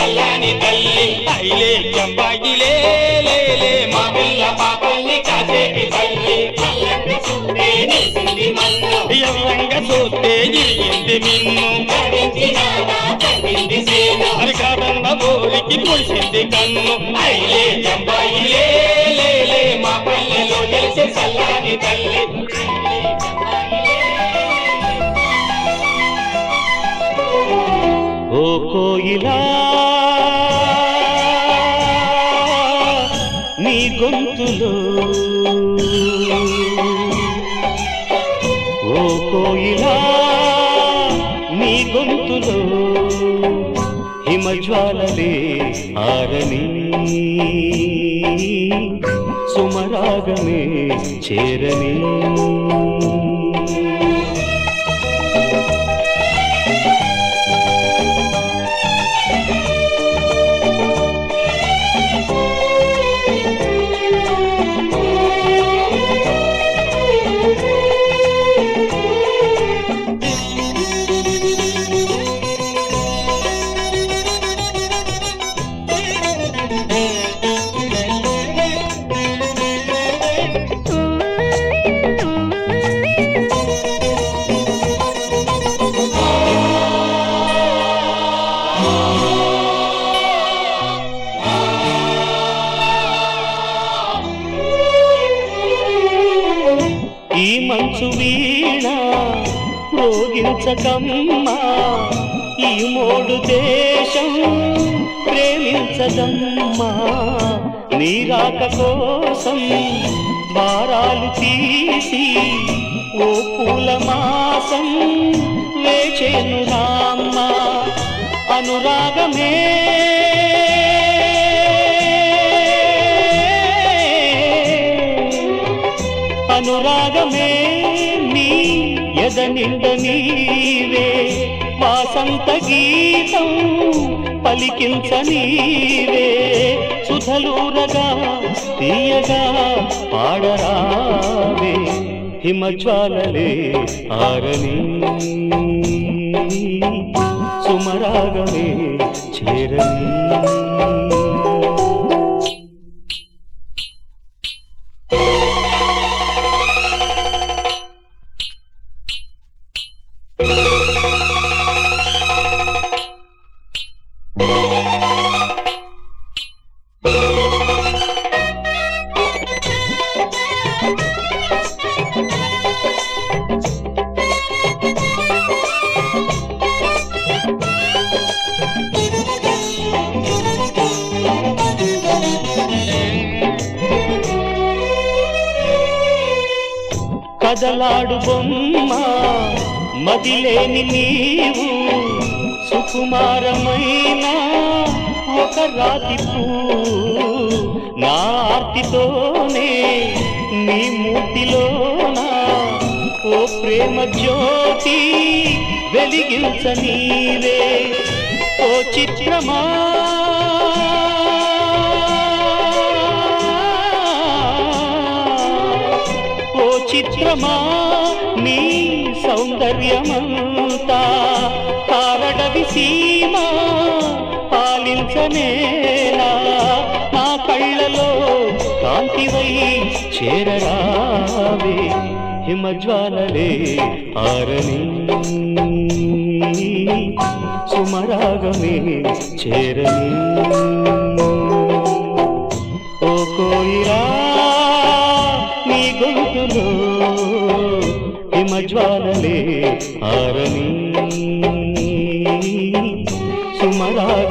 చల్లని తల్లి ఐలే చంపాయిలే లేలే మా పిల్ల పాపల్ని కాసేటి తల్లి ఎవ్వంగా చూస్తే జిరిగింది మిన్ను అరికాడన్న బోరికి పొడిసింది కన్ను ఐలే చంపాయిలే లేలే మా పల్లెలో తెలిసే చల్లని తల్లి ఓ కోయిలా నీ గొంతులో ఓ కోయిలా నీ గొంతులో హిమజ్వాలలే ఆరని సుమరాగమే చేరని ఈ మంచు వీణ రోగించకమ్మా ఈ మోడు దేశం ప్రేమించదమ్మా నీ రాక కోసం ద్వారాలు తీసి ఓ పూల మాసం వేచేను రామ్మ అనురాగమే అనురాగమే నీ ఎదనింద నీవే వాసంత గీతం పలికించ నీవే సుధలూరగా తీయగా పాడరావే హిమజ్వాలలే ఆరని సుమరాగమే చేరని కదలాడు బొమ్మ మదిలేని నీవు సుకుమారమైన ఒక రాతి పువ్వు నా ఆర్తితోనే నీ మూర్తిలోనా ఓ ప్రేమ జ్యోతి వెలిగించ నీవే ఓ చిత్రమా చిత్రమా నీ సౌందర్యమంతా కారడవి సీమ పాలించనేలా నా కళ్ళలో కాంతివై చేరరావే హిమజ్వాలలే ఆరని సుమరాగమే చేరని ఓ కోయిలా నీ గొంతులో హిమజ్వాలలే ఆరని సుమరా